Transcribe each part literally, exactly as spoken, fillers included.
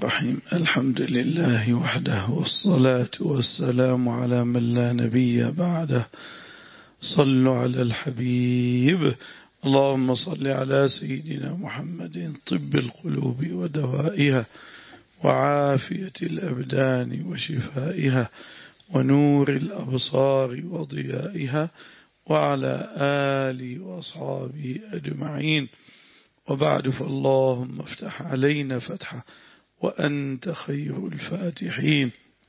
الرحيم. الحمد لله وحده، والصلاة والسلام على من لا نبي بعده. صلوا على الحبيب. اللهم صل على سيدنا محمد طب القلوب ودوائها، وعافية الأبدان وشفائها، ونور الأبصار وضيائها، وعلى آله وأصحابه أجمعين. وبعد، فاللهم افتح علينا فتحا وأنت خير الفاتحين،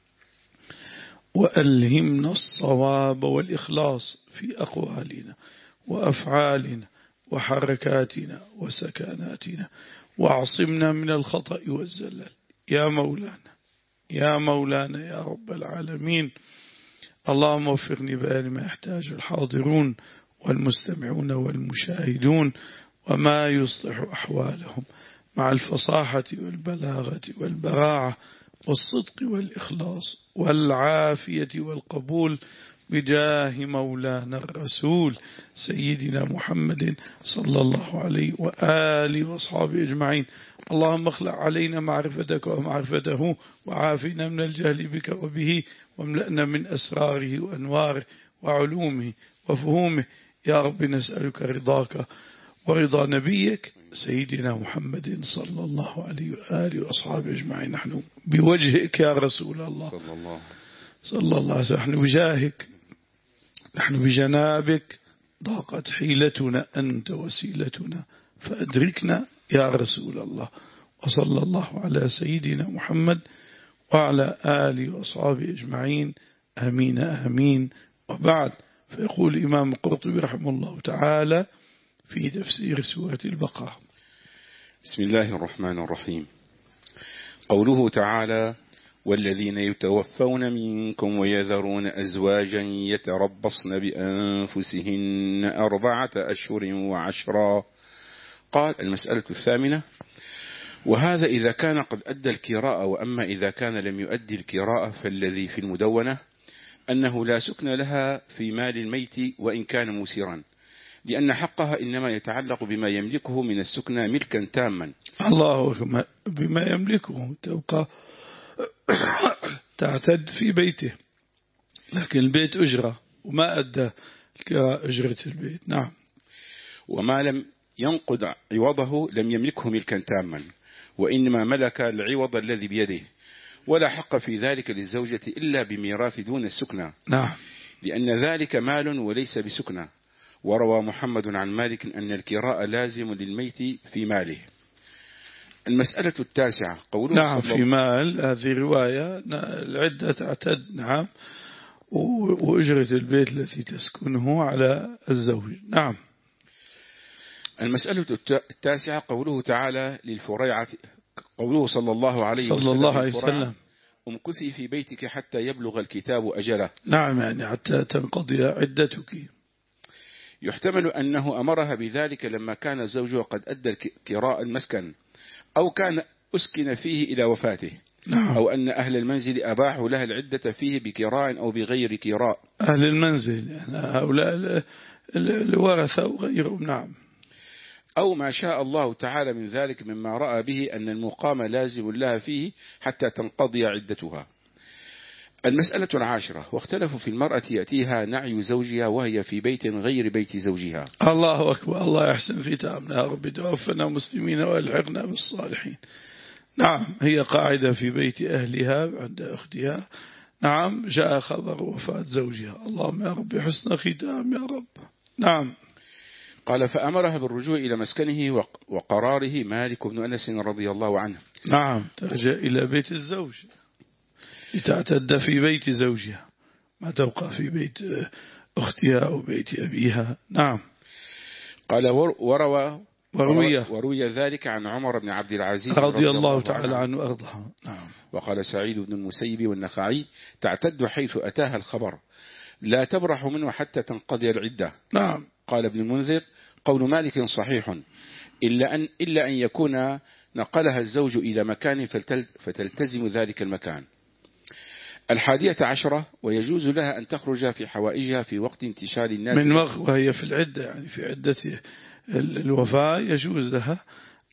وألهمنا الصواب والإخلاص في أقوالنا وأفعالنا وحركاتنا وسكناتنا، واعصمنا من الخطأ والزلل يا مولانا يا مولانا يا رب العالمين. اللهم وفقني بأن ما يحتاج الحاضرون والمستمعون والمشاهدون، وما يصلح أحوالهم مع الفصاحة والبلاغة والبراعة والصدق والإخلاص والعافية والقبول، بجاه مولانا الرسول سيدنا محمد صلى الله عليه وآله وأصحابه أجمعين. اللهم اخلع علينا معرفتك ومعرفته، وعافنا من الجهل بك وبه، واملأنا من أسراره وأنواره وعلومه وفهومه. يا رب نسألك رضاك ورضا نبيك سيدنا محمد صلى الله عليه وآله وأصحابه أجمعين. نحن بوجهك يا رسول الله صلى الله صلى الله عليه وسلم، نحن بجاهك، نحن بجنابك، ضاقت حيلتنا، أنت وسيلتنا، فأدركنا يا رسول الله. وصلى الله على سيدنا محمد وعلى آله وأصحابه أجمعين. آمين آمين. وبعد، فيقول الإمام القرطبي رحمه الله تعالى في تفسير سورة البقرة: بسم الله الرحمن الرحيم. قوله تعالى: والذين يتوفون منكم ويذرون أزواجا يتربصن بأنفسهن أربعة أشهر وعشرا. قال: المسألة الثامنة: وهذا إذا كان قد أدى الكراء، وأما إذا كان لم يؤدي الكراء فالذي في المدونة أنه لا سكن لها في مال الميت وإن كان موسرا، لأن حقها إنما يتعلق بما يملكه من السكنى ملكا تاما. الله أكبر. بما يملكه تبقى تعتد في بيته، لكن البيت أجرة وما أدى أجرة البيت. نعم. وما لم ينقض عوضه لم يملكه ملكا تاما، وإنما ملك العوض الذي بيده، ولا حق في ذلك للزوجة إلا بميراث دون السكنى. نعم. لأن ذلك مال وليس بسكنى. وروى محمد عن مالك أن الكراء لازم للميت في ماله. المسألة التاسعة قوله: نعم، في مال. هذه رواية العدة تعتد. نعم. وأجرة البيت التي تسكنه على الزوج. نعم. المسألة التاسعة قوله تعالى للفريعة، قوله صلى الله عليه صلى وسلم: الله عليه وسلم: امكثي في بيتك حتى يبلغ الكتاب أجله. نعم، يعني حتى تنقضي عدتك. يحتمل أنه أمرها بذلك لما كان زوجها قد أدى الكراء المسكن، أو كان أسكن فيه إلى وفاته. نعم. أو أن أهل المنزل أباحوا لها العدة فيه بكراء أو بغير كراء. أهل المنزل يعني هؤلاء الورثة وغيرهم. نعم. أو ما شاء الله تعالى من ذلك مما رأى به أن المقام لازم لها فيه حتى تنقضي عدتها. المسألة العاشرة: واختلفوا في المرأة يأتيها نعي زوجها وهي في بيت غير بيت زوجها. الله أكبر. الله يحسن ختامنا يا رب، توفنا مسلمين والحقنا بالصالحين. نعم، هي قاعدة في بيت أهلها عند أختها. نعم، جاء خبر وفاة زوجها. اللهم يا رب حسن ختام يا رب. نعم. قال: فأمرها بالرجوع إلى مسكنه وقراره مالك بن أنس رضي الله عنه. نعم، ترجع إلى بيت الزوج لتعتد في بيت زوجها، ما تبقى في بيت أختها أو بيت أبيها. نعم. قال: وروى وروي وروي ذلك عن عمر بن عبد العزيز رضي, رضي الله, الله تعالى عنه وأرضاه. نعم. وقال سعيد بن المسيب والنخعي: تعتد حيث أتاها الخبر، لا تبرح منه حتى تنقضي العدة. نعم. قال ابن المنذر: قول مالك صحيح، إلا أن, إلا أن يكون نقلها الزوج إلى مكان فتلتزم ذلك المكان. الحادية عشرة: ويجوز لها أن تخرج في حوائجها في وقت انتشار الناس من وقت وهي في العدة، يعني في عدة الوفاة يجوز لها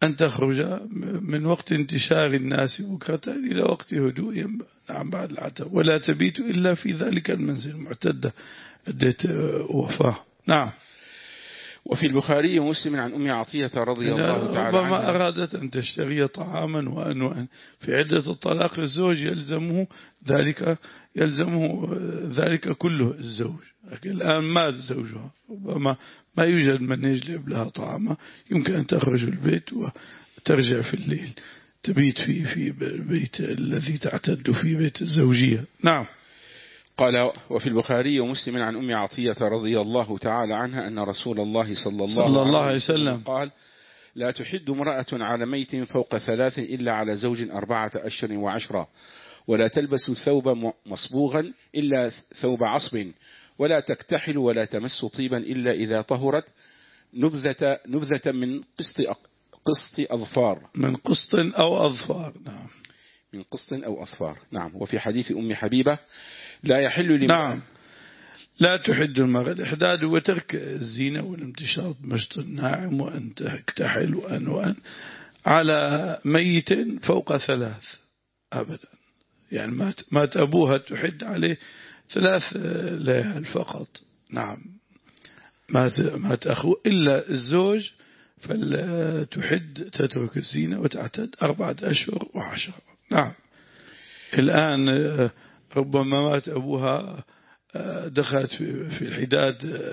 أن تخرج من وقت انتشار الناس بكرة إلى وقت هدوء نعم بعد العتب، ولا تبيت إلا في ذلك المنزل معتدة عدة وفاة. نعم. وفي البخاري ومسلم عن أم عطية رضي الله تعالى عنها ربما أرادت أن تشتري طعاما وأن وأن في عدة الطلاق الزوج يلزمه ذلك يلزمه ذلك كله الزوج، لكن الآن مات زوجها، ربما ما يوجد من يجلب لها طعاما، يمكن أن تخرج البيت وترجع في الليل تبيت في في بيت الذي تعتد في بيت الزوجية. نعم. قال وفي البخاري ومسلم عن أم عطية رضي الله تعالى عنها أن رسول الله صلى الله, صلى الله عليه وسلم قال: لا تحد امرأة على ميت فوق ثلاث إلا على زوج أربعة أشهر وعشرة، ولا تلبس ثوبا مصبوغا إلا ثوب عصب، ولا تكتحل ولا تمس طيبا إلا إذا طهرت نبذة, نبذة من قسط, قسط أظفار من قسط أو أظفار. نعم. من قسط أو أظفار. نعم. وفي حديث أم حبيبة: لا يحل لمرأة. نعم. لا تحد المرأة الإحداد وترك الزينة والامتشاط مشط الناعم وأن تكتحل وأن وأن على ميت فوق ثلاث أبدا، يعني مات, مات أبوها تحد عليه ثلاث ليال فقط. نعم. مات, مات أخوه إلا الزوج فلا تحد تترك الزينة وتعتد أربعة أشهر وعشرة. نعم. الآن ربما مات أبوها دخلت في الحداد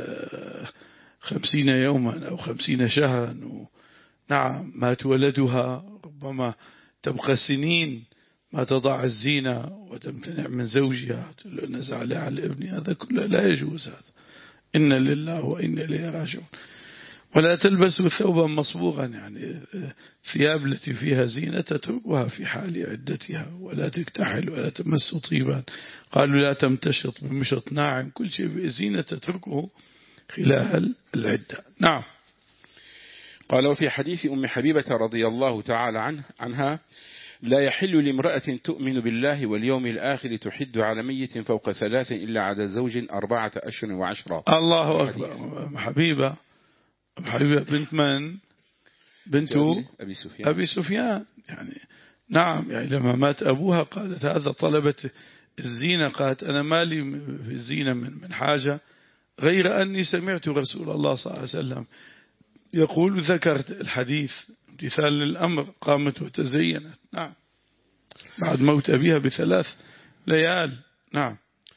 خمسين يوما أو خمسين شهرا، نعم. مات ولدها ربما تبقى سنين ما تضع الزينة وتمتنع من زوجها، نزع على الابن، هذا كله لا يجوز. هذا إن لله وإن إليه راجعون. ولا تلبسوا ثوبا مصبوغا، يعني ثياب التي فيها زينة تتركها في حال عدتها، ولا تكتحل ولا تمس طيبا. قالوا لا تمتشط بمشط ناعم، كل شيء بزينة تتركه خلال العدة. نعم. قال وفي حديث أم حبيبة رضي الله تعالى عنه عنها: لا يحل لامرأة تؤمن بالله واليوم الآخر تحد على ميت فوق ثلاث إلا على زوج أربعة أشهر وعشرة. الله أكبر. حبيبة حبيبة بنت من؟ بنت أبي سفيان. أبي سفيان يعني. نعم. يعني لما مات أبوها قالت هذا طلبت الزينة، قالت أنا مالي في الزينة من من حاجة غير أني سمعت رسول الله صلى الله عليه وسلم يقول، ذكرت الحديث امتثال للأمر، قامت وتزينت. نعم. بعد موت أبيها بثلاث ليال. نعم.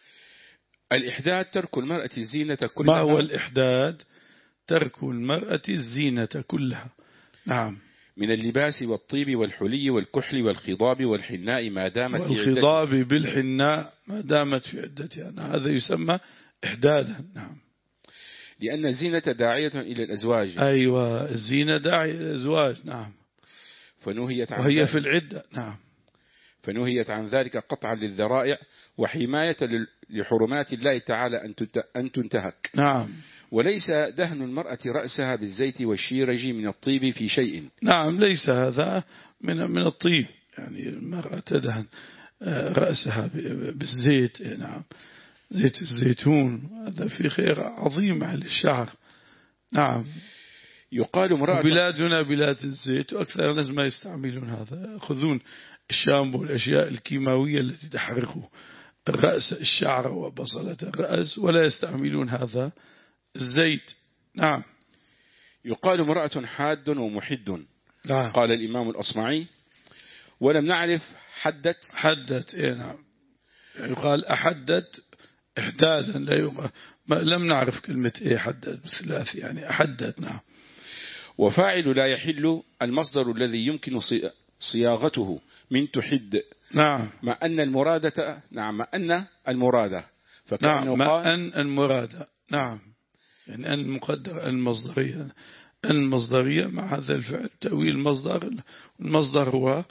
الإحداد ترك المرأة الزينة كلها. ما هو الإحداد؟ ترك المرأة الزينة كلها. نعم. من اللباس والطيب والحلي والكحل والخضاب والحناء ما دامت في عدتها. والخضاب بالحناء ما دامت في عدتها، هذا يسمى إحدادا. نعم. لأن الزينة داعية إلى الأزواج. أيوة، الزينة داعية إلى الأزواج. نعم. فنهيت عن وهي ذلك. في العدة. نعم. فنهيت عن ذلك قطعا للذرائع وحماية لحرمات الله تعالى أن تنتهك. نعم. وليس دهن المرأة رأسها بالزيت والشيرج من الطيب في شيء. نعم. ليس هذا من من الطيب، يعني المرأة تدهن رأسها بالزيت. نعم. زيت الزيتون هذا في خير عظيم على الشعر. نعم. يقال امرأة. بلادنا بلاد الزيت، وأكثر الناس ما يستعملون هذا، يأخذون الشامبو والأشياء الكيماوية التي تحرق الرأس، الشعر وبصلة الرأس، ولا يستعملون هذا الزيت. نعم. يقال امرأة حاد ومحد. نعم. قال الإمام الأصمعي: ولم نعرف حدت. حدت. إيه نعم. يقال أحدت إحدادا، لا يم... لم نعرف كلمة إيه حدت بثلاث، يعني أحدت. نعم. وفاعل لا يحل المصدر الذي يمكن صياغته من تحد. نعم. مع أن المرادة. نعم. مع أن المرادة. نعم. مع أن المرادة. نعم. يعني أن مقدر المصدرية، المصدرية مع هذا الفعل تأويل المصدر، المصدر هو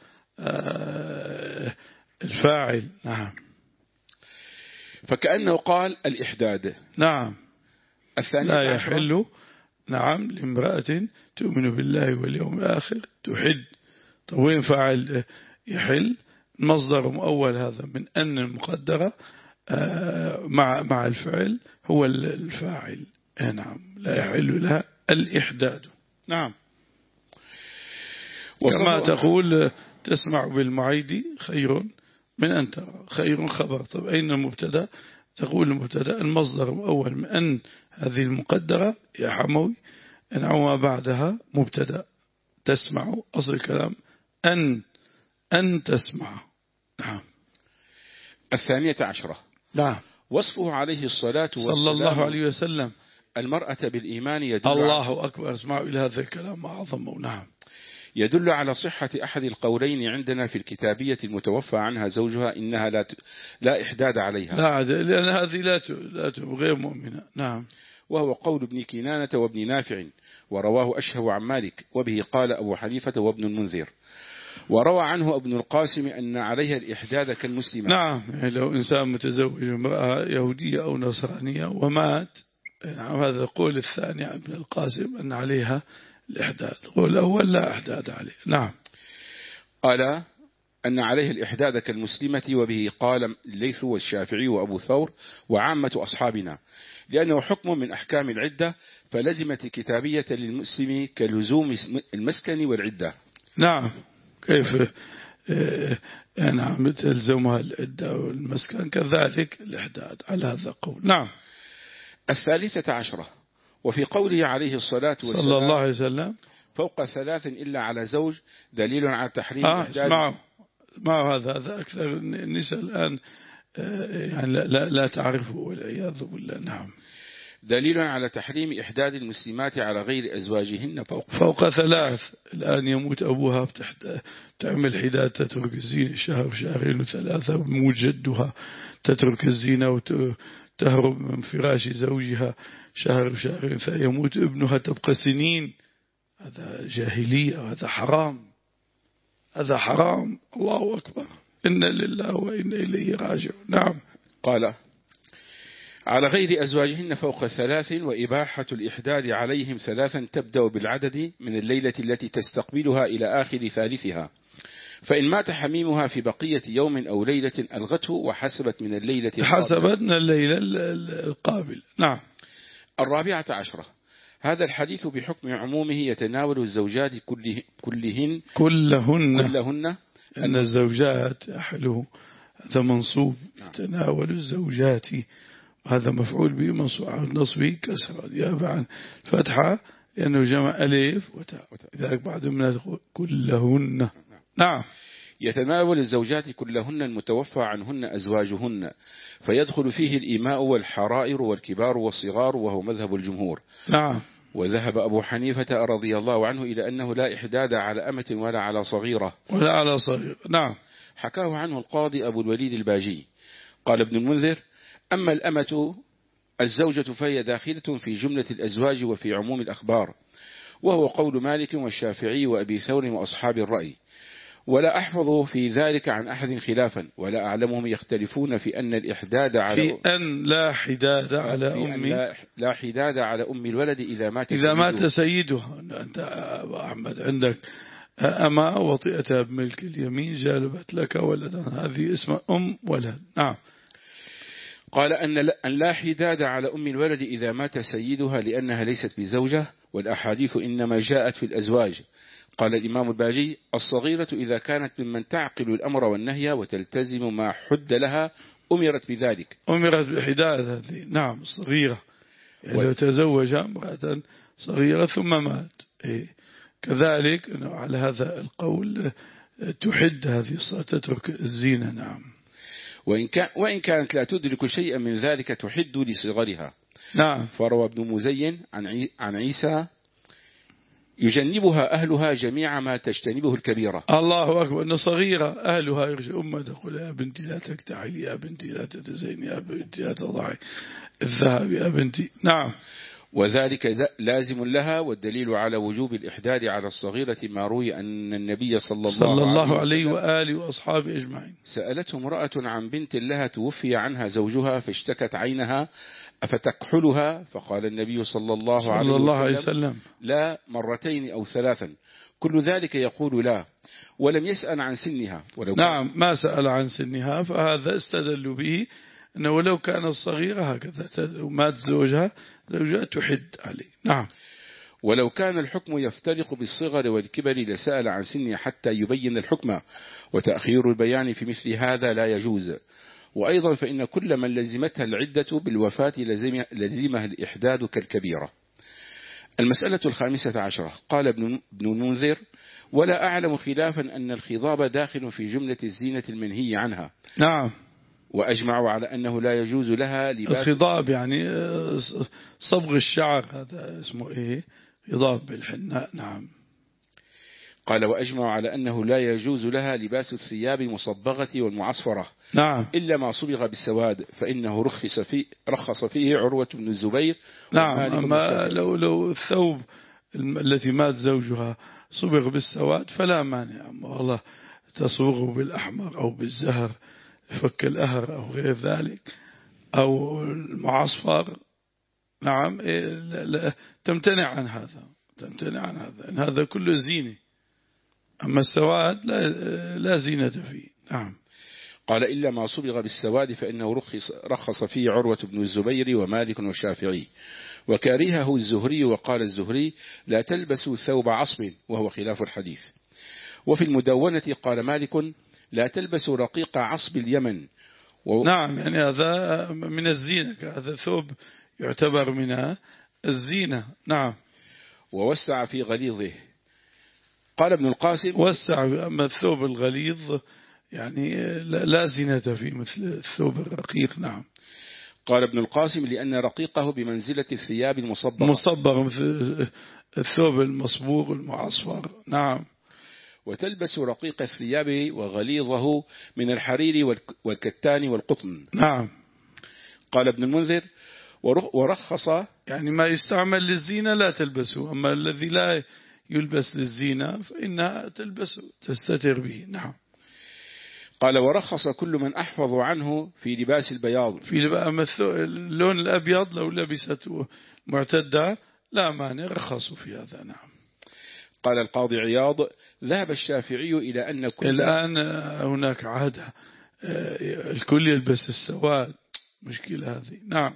الفاعل. نعم. فكأنه قال الإحداد. نعم. الثانية لا يحل. نعم. لامرأة تؤمن بالله واليوم الآخر تحد. طيب وين فاعل يحل؟ المصدر مؤول هذا من أن المقدرة مع مع الفعل هو الفاعل. نعم. لا يحل لها الإحداد. نعم. كما تقول تسمع بالمعيد خير من أن ترى، خير خبر. طب أين المبتدا؟ تقول المبتدا المصدر الأول من أن هذه المقدرة يا حموي أن أو بعدها مبتدا تسمع، أصل الكلام أن أن تسمع. نعم. الثانية عشرة. نعم. وصفه عليه الصلاة والسلام صلى الله عليه وسلم المرأة بالإيمان يدل الله أكبر. اسمعوا إلى هذا الكلام أعظم. نعم. يدل على صحة أحد القولين عندنا في الكتابية المتوفى عنها زوجها إنها لا ت... لا إحداد عليها، لا، لأن هذه لا ت... لا ت... غير مؤمنة. نعم. وهو قول ابن كنانة وابن نافع، ورواه أشهب عن مالك، وبه قال أبو حنيفة وابن المنذر، وروى عنه ابن القاسم أن عليها الإحداد كالمسلمة. نعم. يعني لو إنسان متزوج امرأة يهودية أو نصرانية ومات، نعم، هذا القول الثاني عن ابن القاسم أن عليها الإحداد. القول الأول لا إحداد عليه. نعم. قال أن عليه الإحداد كالمسلمة، وبه قال الليث والشافعي وأبو ثور وعامة أصحابنا، لأنه حكم من أحكام العدة، فلزمت الكتابية للمسلم كلزوم المسكن والعدة. نعم. كيف نعم تلزمها العدة والمسكن كذلك الإحداد على هذا القول. نعم. الثالثة عشرة. وفي قوله عليه الصلاة والسلام صلى الله عليه وسلم فوق ثلاث إلا على زوج دليل على تحريم آه إحداد. اسمعوا ما هذا هذا أكثر النساء الآن يعني لا, لا, لا تعرفه والعياذ بالله. نعم. دليل على تحريم إحداد المسلمات على غير أزواجهن فوق فوق ثلاث. الآن يموت أبوها بتحت تعمل حداد تترك الزينة شهر شهرين وثلاثة، ويموت جدها تترك الزينة وتهرب من فراش زوجها شهر وشهرين، فيموت ابنها تبقى سنين. هذا جاهلية وهذا حرام، هذا حرام. الله أكبر. إن لله وإن إليه راجعون. نعم. قال على غير أزواجهن فوق ثلاث، وإباحة الإحداد عليهم ثلاثا تبدأ بالعدد من الليلة التي تستقبلها إلى آخر ثالثها، فإن مات حميمها في بقية يوم أو ليلة ألغته وحسبت من الليلة حسبت من الليلة القابل. نعم. الرابعة عشرة. هذا الحديث بحكم عمومه يتناول الزوجات كله كلهن كلهن كلهن أن الزوجات أحله هذا منصوب يتناول الزوجات، هذا مفعول به منصوب على النصب كسرا يابا عن فتحة لأنه جمع ألف وتاء، لذلك بعد من كلهن. نعم. يتناول الزوجات كلهن المتوفى عنهن أزواجهن، فيدخل فيه الإماء والحرائر والكبار والصغار، وهو مذهب الجمهور. نعم. وذهب أبو حنيفة رضي الله عنه إلى أنه لا إحداد على أمة ولا على صغيرة ولا على صغيرة. نعم. حكاه عنه القاضي أبو الوليد الباجي. قال ابن المنذر أما الأمة الزوجة فهي داخلة في جملة الأزواج وفي عموم الأخبار، وهو قول مالك والشافعي وأبي ثور وأصحاب الرأي، ولا أحفظ في ذلك عن أحد خلافا، ولا أعلمهم يختلفون في أن الإحداد على في أن لا حداد على أم لا, لا حداد على أم الولد إذا مات إذا مات سيدها. أنت أبو أحمد عندك أما وطئتها بملك اليمين جالبت لك ولدا، هذه اسم أم ولد. نعم. قال أن لا حداد على أم الولد إذا مات سيدها لأنها ليست بزوجة، والأحاديث إنما جاءت في الأزواج. قال الإمام الباجي الصغيرة إذا كانت ممن تعقل الأمر والنهي وتلتزم ما حد لها أمرت بذلك. أمرت بحداد هذه. نعم. الصغيرة يعني لو تزوج امرأة صغيرة ثم مات إيه. كذلك على هذا القول تحد هذه الصلاة تترك الزينة. نعم. وإن, كان وإن كانت لا تدرك شيئا من ذلك تحد لصغرها. نعم. فروى ابن مزين عن عيسى يجنبها أهلها جميع ما تجتنبه الكبيرة. الله أكبر. أن صغيرة أهلها يرجع أمة تقول يا بنتي لا تكتحلي، يا بنتي لا تتزيني، يا بنتي لا تضعي الذهب، يا بنتي. نعم. وذلك لازم لها، والدليل على وجوب الإحداد على الصغيرة ما روي أن النبي صلى الله, صلى الله عليه, عليه وآله وأصحابه أجمعين سألته امرأة عن بنت لها توفي عنها زوجها فاشتكت عينها أفتكحلها؟ فقال النبي صلى الله, صلى عليه, الله وسلم عليه وسلم لا مرتين أو ثلاثا. كل ذلك يقول لا، ولم يسأل عن سنها. ولو نعم. ما سأل عن سنها، فهذا استدل به أنه لو كانت صغيرة هكذا ومات زوجها زوجها تحد عليه. نعم. ولو كان الحكم يفترق بالصغر والكبر لسأل عن سنه حتى يبين الحكم، وتأخير البيان في مثل هذا لا يجوز. وأيضا فإن كل من لزمتها العدة بالوفاة لزمها الإحداد كالكبيرة. المسألة الخامسة عشرة. قال ابن المنذر: ولا أعلم خلافا أن الخضاب داخل في جملة الزينة المنهي عنها. نعم. وأجمعوا على أنه لا يجوز لها لباس الخضاب يعني صبغ الشعر، هذا اسمه إيه؟ خضاب بالحناء. نعم. قال: وأجمعوا على أنه لا يجوز لها لباس الثياب المصبغة والمعصفرة. نعم. إلا ما صبغ بالسواد فإنه رخص فيه, رخص فيه عروة بن الزبير. نعم. أما لو, لو الثوب التي مات زوجها صبغ بالسواد فلا مانع. والله تصبغه بالأحمر أو بالزهر فك الأهر أو غير ذلك أو المعصفر. نعم. لا لا تمتنع عن هذا، تمتنع عن هذا، إن هذا كله زينة. أما السواد لا, لا زينة فيه. نعم. قال: إلا ما صبغ بالسواد فإنه رخص, رخص فيه عروة بن الزبير ومالك والشافعي، وكارهه الزهري. وقال الزهري: لا تلبسوا ثوب عصب، وهو خلاف الحديث. وفي المدونة قال مالك: لا تلبسوا رقيق عصب اليمن. و... نعم. يعني هذا من الزينة، هذا ثوب يعتبر من الزينة. نعم. ووسع في غليظه. قال ابن القاسم: وسع. أما الثوب الغليظ يعني لا زينة فيه مثل الثوب الرقيق. نعم. قال ابن القاسم: لأن رقيقه بمنزلة الثياب المصبغة، مصبغ مثل الثوب المصبوغ المعصفر. نعم. وتلبس رقيق الثياب وغليظه من الحرير والكتان والقطن. نعم. قال ابن المنذر: ورخص يعني ما يستعمل للزينة لا تلبسه، أما الذي لا يلبس للزينة فإنها تلبسه تستتر به. نعم. قال: ورخص كل من أحفظ عنه في لباس البياض. في اللون الأبيض لو لبسته معتدة لا مانع، رخصوا في هذا. نعم. قال القاضي عياض: ذهب الشافعي إلى أن كل الآن هناك عادة الكل يلبس السواد، مشكلة هذه. نعم.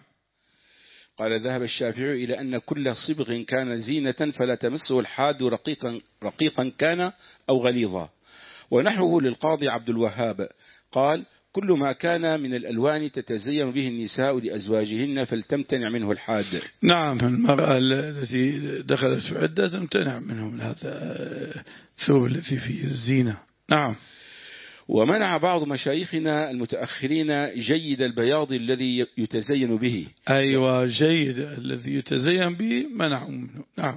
قال: ذهب الشافعي إلى أن كل صبغ كان زينة فلا تمسه الحاد رقيقا, رقيقا كان أو غليظا. ونحوه للقاضي عبد الوهاب قال: كل ما كان من الألوان تتزين به النساء لأزواجهن فلتمتنع منه الحاد. نعم. المرأة التي دخلت في عدة تمتنع منه من هذا الثوب الذي فيه الزينة. نعم. ومنع بعض مشايخنا المتأخرين جيد البياض الذي يتزين به. أيوة، جيد الذي يتزين به منعوا منه. نعم.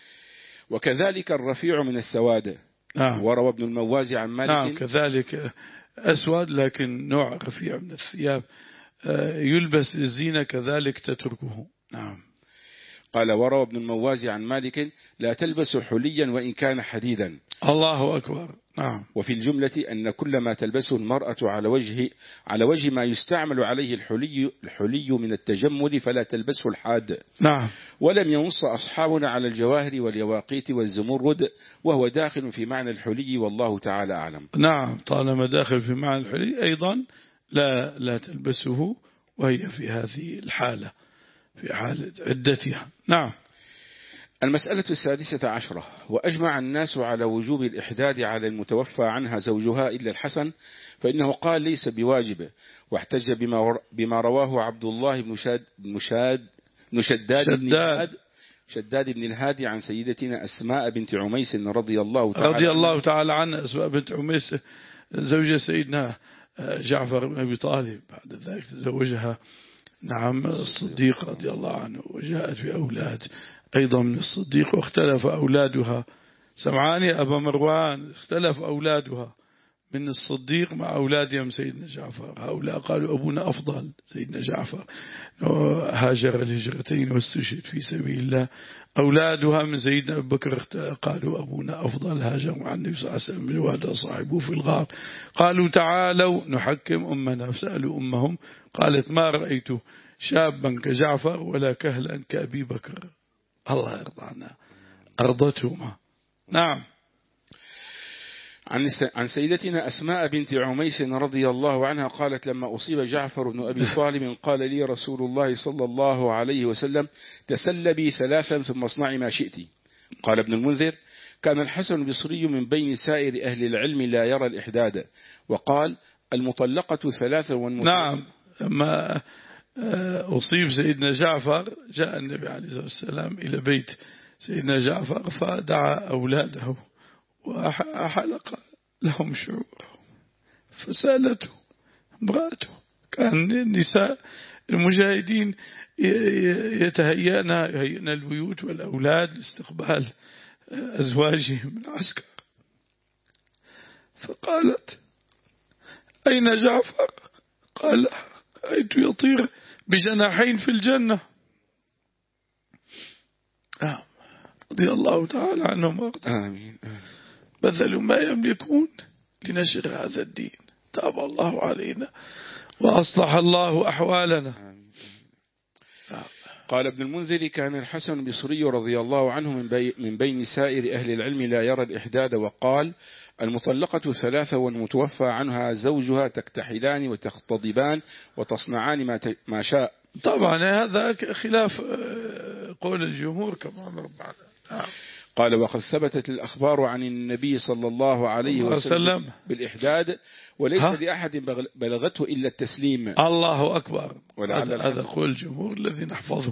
وكذلك الرفيع من السواد. نعم. وروى ابن المواز عن مالك. نعم. كذلك أسود لكن نوع رفيع من الثياب يلبس للزينة كذلك تتركه. نعم. قال: وروى ابن المواز عن مالك: لا تلبس حليا وإن كان حديدا. الله أكبر. نعم. وفي الجملة أن كل ما تلبسه المرأة على وجه على وجه ما يستعمل عليه الحلي الحلي من التجمل فلا تلبسه الحاد. نعم. ولم ينص أصحابنا على الجواهر واليواقيت والزمرد، وهو داخل في معنى الحلي، والله تعالى أعلم. نعم. طالما داخل في معنى الحلي أيضا لا لا تلبسه وهي في هذه الحالة، في حالة عدتها. نعم. المسألة السادسة عشرة. وأجمع الناس على وجوب الإحداد على المتوفى عنها زوجها إلا الحسن، فإنه قال ليس بواجب، واحتج بما, بما رواه عبد الله بن شاد مشاد شداد, شداد. بن الهاد شداد بن الهادي عن سيدتنا أسماء بنت عميس رضي الله تعالى رضي الله تعالى عنها. أسماء بنت عميس زوجة سيدنا جعفر بن أبي طالب، بعد ذلك تزوجها نعم الصديق رضي الله عنه، وجاءت بأولاد أيضا من الصديق، واختلف أولادها. سمعاني أبا مروان، اختلف أولادها من الصديق مع أولادهم سيدنا جعفر. هؤلاء قالوا أبونا أفضل سيدنا جعفر، هاجر الهجرتين واستشهد في سبيل الله. أولادها من سيدنا أبو بكر قالوا أبونا أفضل، هاجر مع النبي صلى الله عليه وسلم الوالد صاحبه في الغار. قالوا تعالوا نحكم أمنا، فسألوا أمهم قالت ما رأيت شابا كجعفر ولا كهلا كأبي بكر. الله يرضى عنها، أرضتهما. نعم. عن سيدتنا أسماء بنت عميس رضي الله عنها قالت: لما أصيب جعفر بن أبي طالب قال لي رسول الله صلى الله عليه وسلم: تسلبي ثلاثا ثم اصنعي ما شئت. قال ابن المنذر: كان الحسن البصري من بين سائر أهل العلم لا يرى الإحداد، وقال: المطلقة ثلاثة والمطلقة. نعم، لما أصيب سيدنا جعفر جاء النبي عليه الصلاة والسلام إلى بيت سيدنا جعفر فدعا أولاده وحلق لهم شعوره، فسألته امرأته. كان النساء المجاهدين يتهيأن يهيئن البيوت والأولاد لاستقبال أزواجهم من العسكر، فقالت: أين جعفر؟ قال: رأيت يطير بجناحين في الجنة. آه. رضي الله تعالى عنهم وارضاهم، بذلوا ما يملكون لنشر هذا الدين. تاب الله علينا وأصلح الله أحوالنا. قال ابن المنذر: كان الحسن البصري رضي الله عنه من بين سائر أهل العلم لا يرى الإحداد، وقال: المطلقة ثلاثة والمتوفى عنها زوجها تكتحلان وتختضبان وتصنعان ما شاء. طبعا هذا خلاف قول الجمهور كما مر معنا. قال: وقد ثبتت الأخبار عن النبي صلى الله عليه وسلم بالإحداد، وليس لأحد بلغته إلا التسليم. الله أكبر. هذا قول الجمهور الذي نحفظه.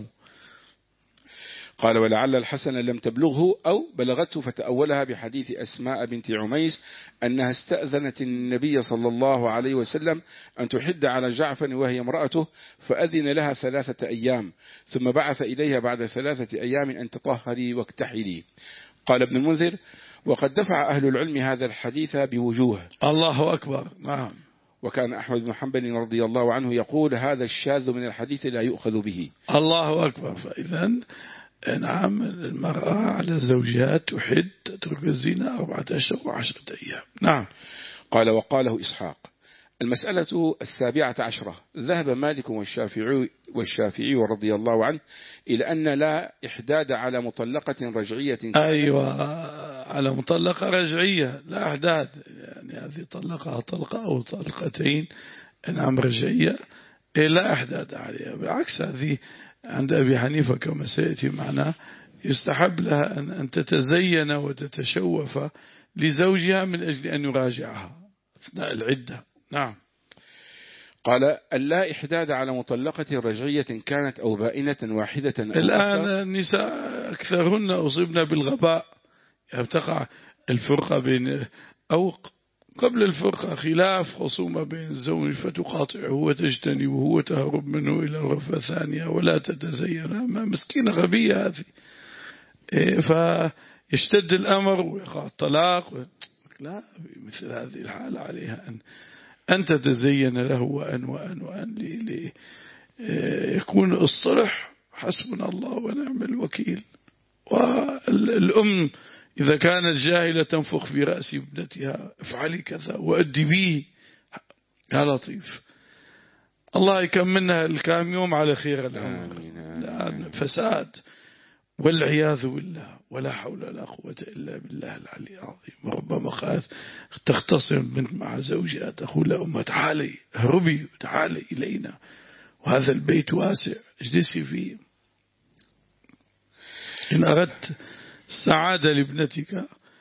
قال: ولعل الحسن لم تبلغه أو بلغته فتأولها بحديث أسماء بنت عميس أنها استأذنت النبي صلى الله عليه وسلم أن تحد على جعفر وهي امرأته، فأذن لها ثلاثة أيام، ثم بعث إليها بعد ثلاثة أيام أن تطهري واكتحلي. قال ابن المنذر: وقد دفع أهل العلم هذا الحديث بوجوه. الله أكبر. نعم. وكان أحمد بن حنبل رضي الله عنه يقول: هذا الشاذ من الحديث لا يؤخذ به. الله أكبر. فإذا نعم، المرأة على الزوجات تحد تترك الزنا أربعة أشهر وعشرة أيام. نعم. قال: وقاله إسحاق. المسألة السابعة عشرة: ذهب مالك والشافعي, والشافعي رضي الله عنه إلى أن لا إحداد على مطلقة رجعية. أيوة، على مطلقة رجعية لا إحداد، يعني هذه طلقها طلقة أو طلقتين نعم رجعية لا إحداد عليها. بالعكس، هذه عند أبي حنيفة كما سيأتي معنا يستحب لها أن تتزين وتتشوف لزوجها من أجل أن يراجعها أثناء العدة. نعم. قال: اللا إحداد على مطلقة رجعية كانت أو بائنة واحدة أو الآن أكثر. النساء أكثرهن أصيبن بالغباء، يعني تقع الفرقة بين أو قبل الفرقة خلاف خصومة بين الزوج فتقاطعه وتجتنبه وتهرب منه إلى غرفة ثانية ولا تتزين. مسكينة غبية هذه، فيشتد الأمر ويقع الطلاق. لا، مثل هذه الحالة عليها أن أن تتزين له وأن وأن وأن لي لي يكون الصلح. حسبنا الله ونعم الوكيل. والأم إذا كانت جاهلة تنفخ في رأس ابنتها: افعلي كذا وأدبيه يا لطيف. الله يكملنا الكام يوم على خير العمر. لأن فساد والعياذ بالله، ولا حول ولا قوة إلا بالله العلي العظيم. وربما قالت تختصم بنت مع زوجها تقول لأمها: تعالي هربي تعالي إلينا، وهذا البيت واسع اجلسي فيه. إن أردت السعادة لابنتك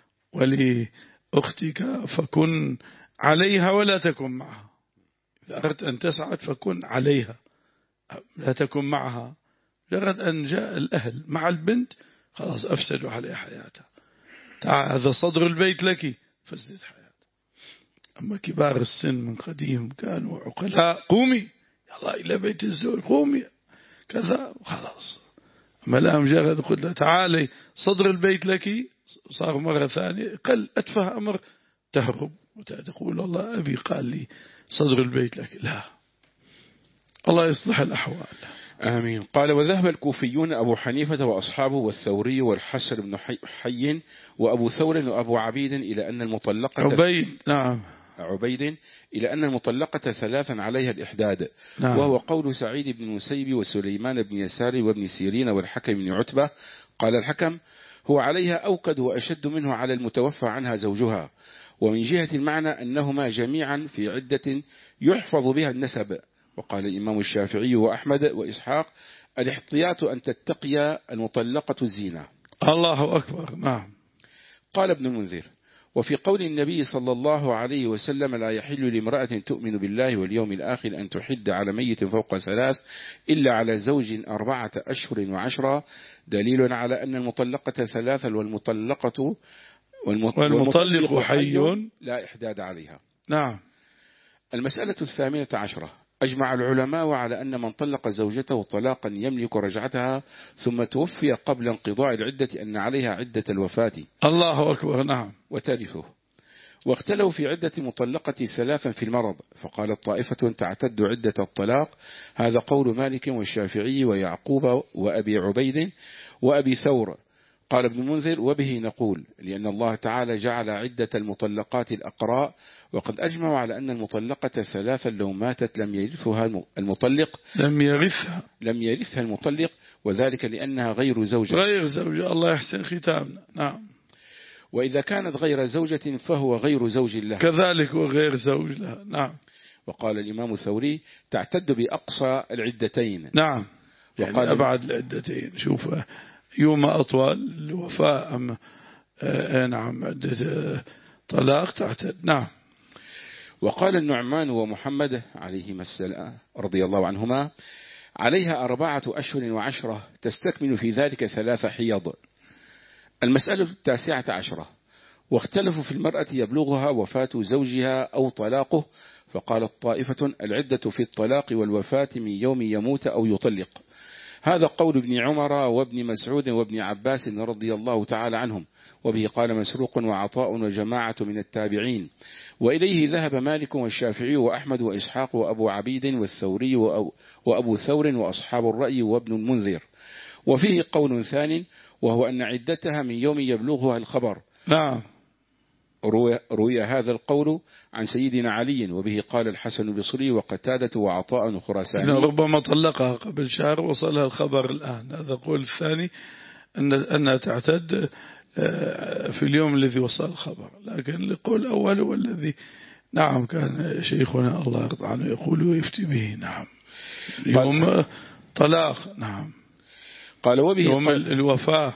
ولأختك فكن عليها ولا تكن معها. إذا أردت أن تسعد فكن عليها لا تكن معها. مجرد أن جاء الأهل مع البنت خلاص أفسدوا عليها حياتها. تعال، هذا صدر البيت لك، فسدت حياتها. أما كبار السن من قديم كانوا عقلاء: قومي يلا إلى بيت الزوج، قومي كذا خلاص. أما الآن مجرد قلت له تعالي صدر البيت لك، صار مرة ثانية قل أتفه أمر تهرب وتقول والله أبي قال لي صدر البيت لك. لا، الله يصلح الأحوال. آمين. قال: وذهب الكوفيون أبو حنيفة وأصحابه والثوري والحسن بن حي وأبو ثور وأبو عبيد إلى أن المطلقة عبيد نعم عبيد إلى أن المطلقة ثلاثا عليها الإحداد. نعم. وهو قول سعيد بن المسيب وسليمان بن يسار وابن سيرين والحكم بن عتبة. قال الحكم: هو عليها أوكد وأشد منه على المتوفى عنها زوجها. ومن جهة المعنى أنهما جميعا في عدة يحفظ بها النسب. وقال الإمام الشافعي وأحمد وإسحاق: الاحتياط أن تتقي المطلقة الزينة. الله أكبر. نعم. قال ابن المنذر: وفي قول النبي صلى الله عليه وسلم: لا يحل لامرأة تؤمن بالله واليوم الآخر أن تحد على ميت فوق ثلاث إلا على زوج أربعة أشهر وعشرة، دليل على أن المطلقة ثلاثا والمطلقة والمطلق حي لا إحداد عليها. نعم. المسألة الثامنة عشرة: أجمع العلماء على أن من طلق زوجته طلاقا يملك رجعتها ثم توفي قبل انقضاء العدة أن عليها عدة الوفاة. الله أكبر. نعم. وترثه. واختلوا في عدة مطلقة ثلاثا في المرض، فقالت طائفة تعتد عدة الطلاق، هذا قول مالك والشافعي ويعقوب وأبي عبيد وأبي ثور. قال ابن المنذر: وبه نقول، لأن الله تعالى جعل عدة المطلقات الأقراء، وقد أجمعوا على أن المطلقة ثلاثا لو ماتت لم يرثها المطلق لم يرثها لم يرثها المطلق، وذلك لأنها غير زوجة غير زوجة. الله يحسن ختامنا. نعم. وإذا كانت غير زوجة فهو غير زوج له، كذلك وغير زوج لها. نعم. وقال الإمام الثوري: تعتد بأقصى العدتين. نعم. يعني أبعد العدتين. شوف يوم أطول الوفاء أم آه نعم عدة طلاق تعتد. نعم. وقال النعمان ومحمد عليهما السلام رضي الله عنهما: عليها أربعة أشهر وعشرة تستكمل في ذلك ثلاث حيض. المسألة التاسعة عشرة: واختلفوا في المرأة يبلغها وفاة زوجها أو طلاقه، فقالت طائفة: العدة في الطلاق والوفاة من يوم يموت أو يطلق. هذا قول ابن عمر وابن مسعود وابن عباس رضي الله تعالى عنهم، وبه قال مسروق وعطاء وجماعة من التابعين، وإليه ذهب مالك والشافعي وأحمد وإسحاق وأبو عبيد والثوري وأبو ثور وأصحاب الرأي وابن المنذر. وفيه قول ثان، وهو أن عدتها من يوم يبلغها الخبر. نعم. روي, روي هذا القول عن سيدنا علي، وبه قال الحسن البصري وقتادة وعطاء خراساني. ربما طلقها قبل شهر وصلها الخبر الآن. هذا القول الثاني أن أنها تعتد في اليوم الذي وصل الخبر، لكن القول الأول هو الذي نعم كان شيخنا الله يرضى عنه يقول ويفتي به. نعم. يوم طلاق. نعم. قال وبه يوم الوفاة.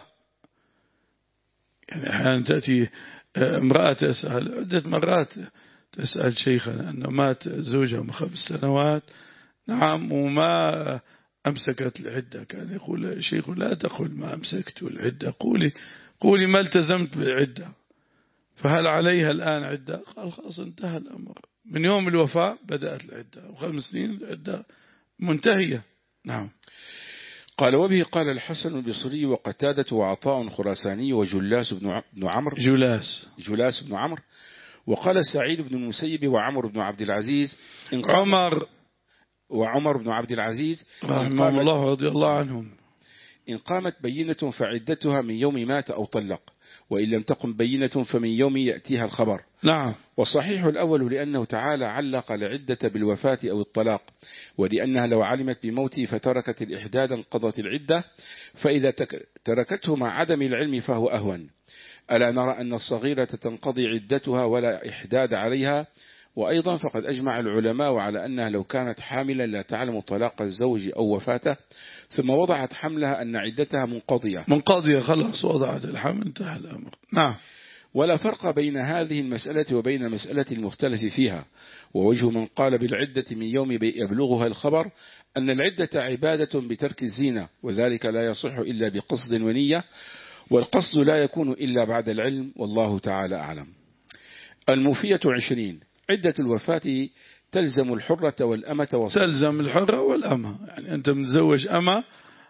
يعني أحيانا تأتي امرأة تسأل عدة مرات تسأل شيخنا أنه مات زوجها من خمس سنوات نعم وما أمسكت العدة، كان يقول الشيخ: لا تقل ما أمسكت العدة، قولي قولي ما التزمت بالعدة، فهل عليها الآن عدة؟ قال: خلاص انتهى الأمر، من يوم الوفاة بدأت العدة، وخمس سنين العدة منتهية. نعم. قال وبه قال الحسن البصري وقتادة وعطاء خراساني وجلاس بن عمرو جلاس جلاس بن عمرو وقال سعيد بن المسيب وعمر بن عبد العزيز إن عمر وعمر بن عبد العزيز رحمه الله رضي الله عنهم: إن قامت بينة فعدتها من يوم مات أو طلق، وإن لم تقم بينة فمن يوم يأتيها الخبر. نعم. والصحيح الأول لأنه تعالى علق العدة بالوفاة أو الطلاق، ولأنها لو علمت بموته فتركت الإحداد انقضت العدة، فإذا تركته مع عدم العلم فهو أهون. ألا نرى أن الصغيرة تنقضي عدتها ولا إحداد عليها؟ وأيضا فقد أجمع العلماء على أنها لو كانت حاملا لا تعلم طلاق الزوج أو وفاته ثم وضعت حملها أن عدتها منقضية منقضية خلاص وضعت الحمل انتهى الأمر. نعم. ولا فرق بين هذه المسألة وبين مسألة المختلف فيها. ووجه من قال بالعدة من يوم يبلغها الخبر أن العدة عبادة بترك الزينة، وذلك لا يصح إلا بقصد ونية، والقصد لا يكون إلا بعد العلم، والله تعالى أعلم. الموفية عشرين: عدة الوفاة تلزم الحرة والأمة والصغيرة. تلزم الحرة والأمة، يعني أنت متزوج أمة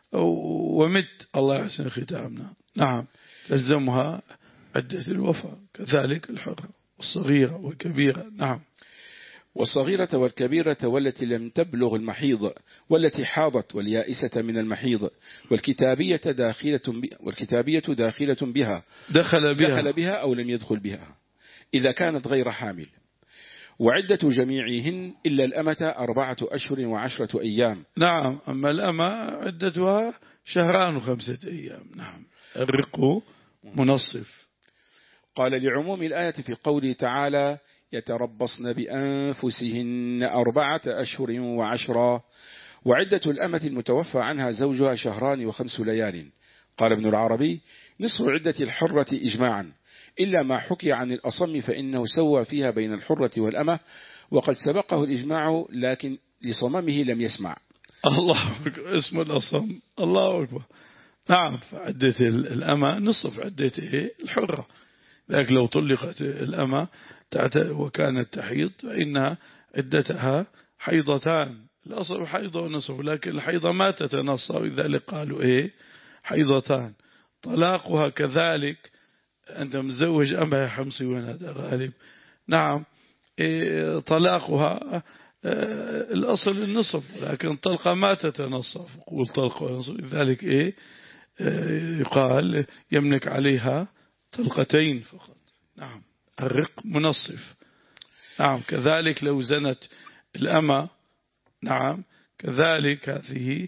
ومت الله يحسن ختامنا نعم تلزمها عدة الوفاة، كذلك الحرة والصغيرة والكبيرة. نعم. والصغيرة والكبيرة والتي لم تبلغ المحيض والتي حاضت واليائسة من المحيض، والكتابية داخلة والكتابية داخلة بها دخل بها دخل بها أو لم يدخل بها إذا كانت غير حامل. وعدة جميعهن إلا الأمة أربعة أشهر وعشرة أيام. نعم. أما الأمة عدتها شهران وخمسة أيام. نعم. الرق منصف. قال لعموم الآية في قوله تعالى يتربصن بأنفسهن أربعة أشهر وعشرا، وعدة الأمة المتوفى عنها زوجها شهران وخمس ليال. قال ابن العربي نصف عدة الحرة إجماعا، إلا ما حكي عن الأصم فإنه سوى فيها بين الحرة والأمة، وقد سبقه الإجماع لكن لصممه لم يسمع. الله أكبر، اسم الأصم، الله أكبر. نعم، فعدة الأمة نصف عدة الحرة، لكن لو طلقت الأمة وكانت تحيض فإنها عدتها حيضتان، الأصل حيضة ونصف، لكن الحيضة ما تتنصف، لذلك قالوا إيه حيضتان. طلاقها كذلك، أنت مزوج أمها حمصي وين هذا غالب، نعم إيه طلاقها آه الأصل النصف، لكن طلقة ما تتنصف، قول طلقة ونصف، لذلك إيه آه يقال يملك عليها طلقتين فقط. نعم، الرق منصف. نعم، كذلك لو زنت الأمة، نعم كذلك هذه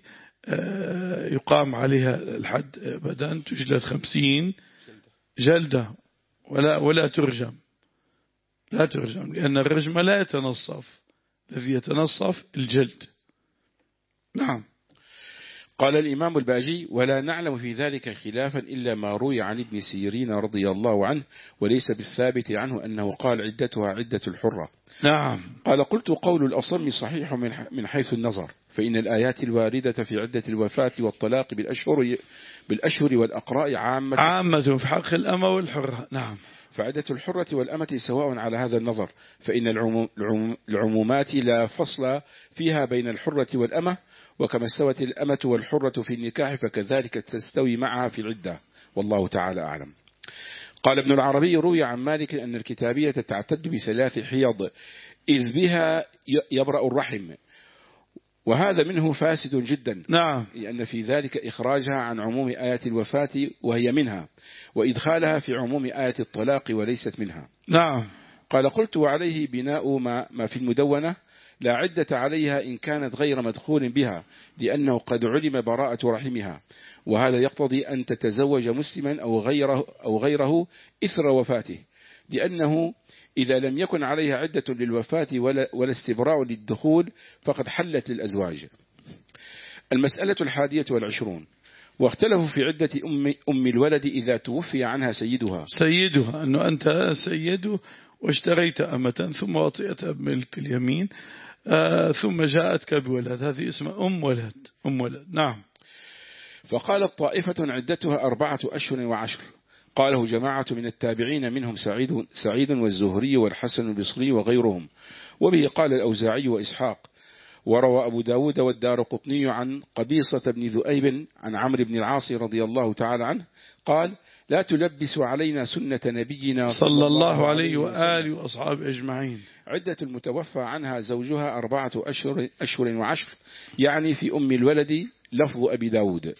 يقام عليها الحد بدن، تجلد خمسين جلدة ولا ولا ترجم، لا ترجم، لأن الرجم لا يتنصف، الذي يتنصف الجلد. نعم. قال الإمام الباجي ولا نعلم في ذلك خلافا إلا ما روي عن ابن سيرين رضي الله عنه، وليس بالثابت عنه أنه قال عدتها عدة الحرة. نعم. قال قلت قول الأصم صحيح من حيث النظر، فإن الآيات الواردة في عدة الوفاة والطلاق بالأشهر بالأشهر والأقراء عامة عامة في حق الأمة والحرة. نعم. فعدة الحرة والأمة سواء على هذا النظر، فإن العمومات لا فصل فيها بين الحرة والأمة، وكما استوت الأمة والحرة في النكاح فكذلك تستوي معها في العدة، والله تعالى أعلم. قال ابن العربي روي عن مالك أن الكتابية تعتد بثلاث حيض إذ بها يبرأ الرحم، وهذا منه فاسد جدا. نعم. لأن في ذلك إخراجها عن عموم آيات الوفاة وهي منها، وإدخالها في عموم آية الطلاق وليست منها. نعم. قال قلت وعليه بناء ما, ما في المدونة لا عدة عليها إن كانت غير مدخول بها، لأنه قد علم براءة رحمها، وهذا يقتضي أن تتزوج مسلما أو غيره, أو غيره إثر وفاته، لأنه إذا لم يكن عليها عدة للوفاة ولا, ولا استبراء للدخول فقد حلت للأزواج. المسألة الحادية والعشرون واختلفوا في عدة أم, أم الولد إذا توفي عنها سيدها. سيدها أنه أنت سيده واشتريت أمة ثم وطئت بملك اليمين آه ثم جاءتك بولد، هذه اسمها أم ولد. أم ولد. نعم. فقالت طائفة عدتها أربعة أشهر وعشر، قاله جماعة من التابعين منهم سعيد, سعيد والزهري والحسن البصري وغيرهم، وبه قال الأوزاعي وإسحاق. وروى أبو داود والدار قطني عن قبيصة بن ذؤيب عن عمرو بن العاص رضي الله تعالى عنه قال لا تلبس علينا سنة نبينا صلى الله عليه وآله وأصحابه أجمعين. عدة المتوفى عنها زوجها أربعة أشهر, أشهر وعشر، يعني في أم الولد لفظ أبي داود.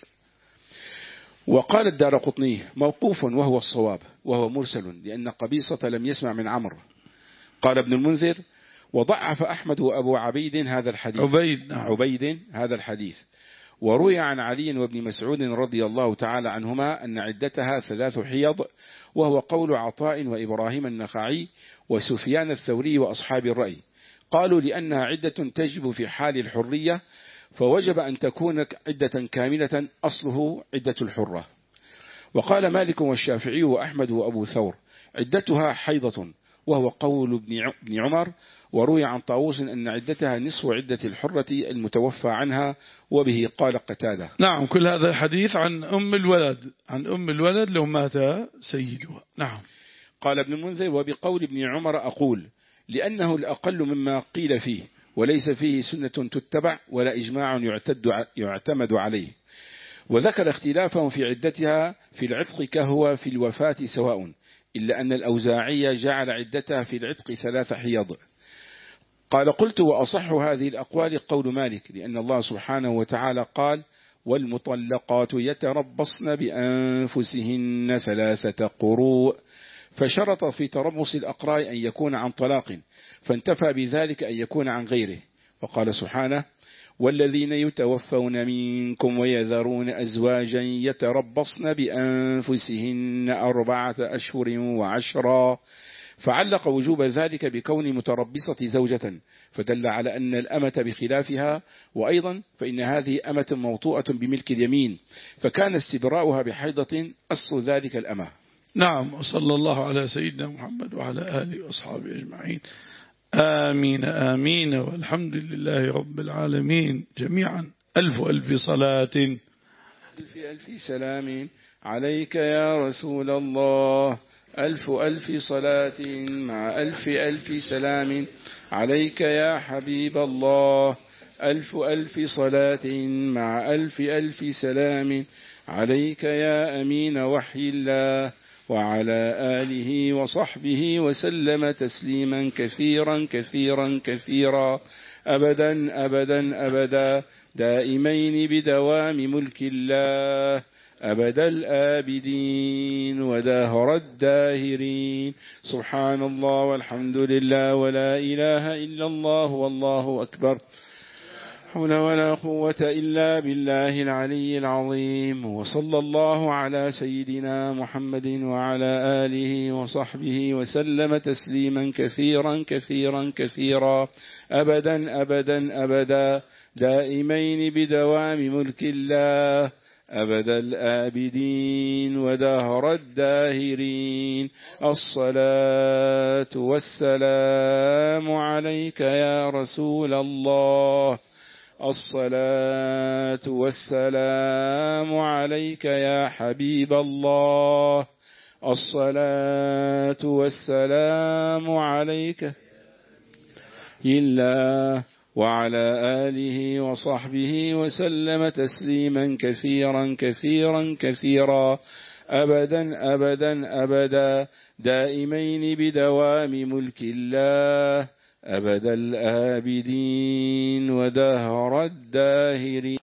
وقال الدار قطني موقوف وهو الصواب، وهو مرسل لأن قبيصة لم يسمع من عمرو. قال ابن المنذر وضعف أحمد وأبو عبيد هذا الحديث عبيد, عبيد هذا الحديث. وروي عن علي وابن مسعود رضي الله تعالى عنهما أن عدتها ثلاث حيض، وهو قول عطاء وإبراهيم النخعي وسفيان الثوري وأصحاب الرأي. قالوا لأنها عدة تجب في حال الحرية، فوجب أن تكون عدة كاملة أصله عدة الحرة. وقال مالك والشافعي وأحمد وأبو ثور عدتها حيضة، وهو قول ابن عمر. وروي عن طاووس أن عدتها نصف عدة الحرة المتوفى عنها، وبه قال قتادة. نعم، كل هذا الحديث عن أم الولد، عن أم الولد لو مات سيدها. نعم. قال ابن المنذر وبقول ابن عمر أقول لأنه الأقل مما قيل فيه، وليس فيه سنة تتبع ولا إجماع يعتد يعتمد عليه. وذكر اختلافهم في عدتها في العتق كهو في الوفاة سواء، إلا أن الأوزاعي جعل عدتها في العتق ثلاث حيض. قال قلت وأصح هذه الأقوال قول مالك، لأن الله سبحانه وتعالى قال والمطلقات يتربصن بأنفسهن ثلاثة قروء، فشرط في تربص الأقراء أن يكون عن طلاق، فانتفى بذلك أن يكون عن غيره. وقال سبحانه والذين يتوفون منكم ويذرون أزواجا يتربصن بأنفسهن أربعة أشهر وعشرا، فعلق وجوب ذلك بكون متربصة زوجة، فدل على أن الأمة بخلافها. وأيضا فإن هذه أمة موطوءة بملك اليمين، فكان استبراؤها بحيضة أصل ذلك الأمة. نعم. وصلى الله على سيدنا محمد وعلى آله وأصحابه أجمعين. آمين آمين. والحمد لله رب العالمين جميعا. ألف ألف صلاة ألف ألف سلام عليك يا رسول الله، ألف ألف صلاة مع ألف ألف سلام عليك يا حبيب الله، ألف ألف صلاة مع ألف ألف سلام عليك يا أمين وحي الله، وعلى آله وصحبه وسلم تسليما كثيرا كثيرا كثيرا أبدا أبدا أبدا دائمين بدوام ملك الله أبد الآبدين ودهر الداهرين. سبحان الله والحمد لله ولا إله إلا الله والله أكبر، حول ولا قوة إلا بالله العلي العظيم. وصلى الله على سيدنا محمد وعلى آله وصحبه وسلم تسليما كثيرا كثيرا كثيرا أبدا أبدا أبدا دائمين بدوام ملك الله أبد الآبدين ودهر الداهرين. الصلاة والسلام عليك يا رسول الله، الصلاة والسلام عليك يا حبيب الله، الصلاة والسلام عليك إلا وعلى آله وصحبه وسلم تسليما كثيرا كثيرا كثيرا أبدا أبدا أبدا دائمين بدوام ملك الله أبد الآبدين ودهر الداهرين.